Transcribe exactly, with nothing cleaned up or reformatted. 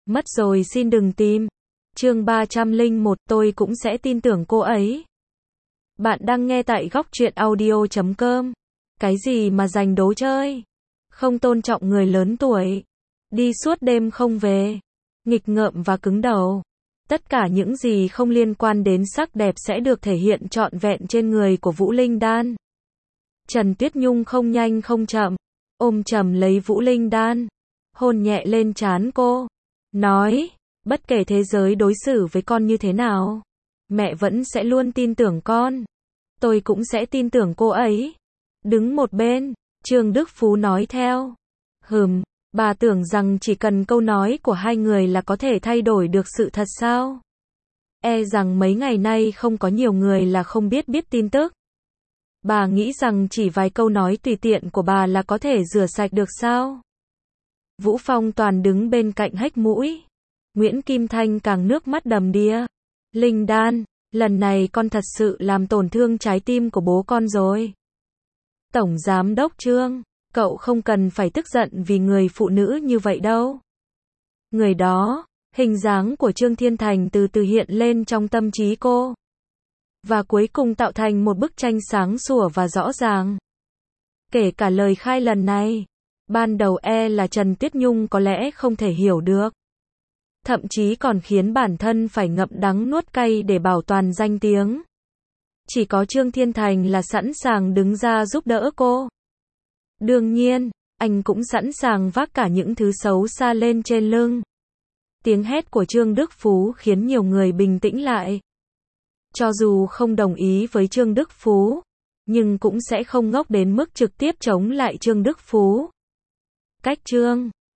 Mất rồi xin đừng tìm. Chương ba trăm lẻ một, tôi cũng sẽ tin tưởng cô ấy. Bạn đang nghe tại góc truyện audio chấm com. Cái gì mà giành đố chơi? Không tôn trọng người lớn tuổi. Đi suốt đêm không về. Nghịch ngợm và cứng đầu. Tất cả những gì không liên quan đến sắc đẹp sẽ được thể hiện trọn vẹn trên người của Vũ Linh Đan. Trần Tuyết Nhung không nhanh không chậm, ôm chầm lấy Vũ Linh Đan, hôn nhẹ lên trán cô, nói, bất kể thế giới đối xử với con như thế nào, mẹ vẫn sẽ luôn tin tưởng con. Tôi cũng sẽ tin tưởng cô ấy. Đứng một bên, Trương Đức Phú nói theo. Hừm, bà tưởng rằng chỉ cần câu nói của hai người là có thể thay đổi được sự thật sao? E rằng mấy ngày nay không có nhiều người là không biết biết tin tức. Bà nghĩ rằng chỉ vài câu nói tùy tiện của bà là có thể rửa sạch được sao? Vũ Phong Toàn đứng bên cạnh hếch mũi. Nguyễn Kim Thanh càng nước mắt đầm đìa. Linh Đan, lần này con thật sự làm tổn thương trái tim của bố con rồi. Tổng Giám đốc Trương, cậu không cần phải tức giận vì người phụ nữ như vậy đâu. Người đó, hình dáng của Trương Thiên Thành từ từ hiện lên trong tâm trí cô. Và cuối cùng tạo thành một bức tranh sáng sủa và rõ ràng. Kể cả lời khai lần này, ban đầu e là Trần Tuyết Nhung có lẽ không thể hiểu được. Thậm chí còn khiến bản thân phải ngậm đắng nuốt cay để bảo toàn danh tiếng. Chỉ có Trương Thiên Thành là sẵn sàng đứng ra giúp đỡ cô. Đương nhiên, anh cũng sẵn sàng vác cả những thứ xấu xa lên trên lưng. Tiếng hét của Trương Đức Phú khiến nhiều người bình tĩnh lại. Cho dù không đồng ý với Trương Đức Phú, nhưng cũng sẽ không ngốc đến mức trực tiếp chống lại Trương Đức Phú. Cách Trương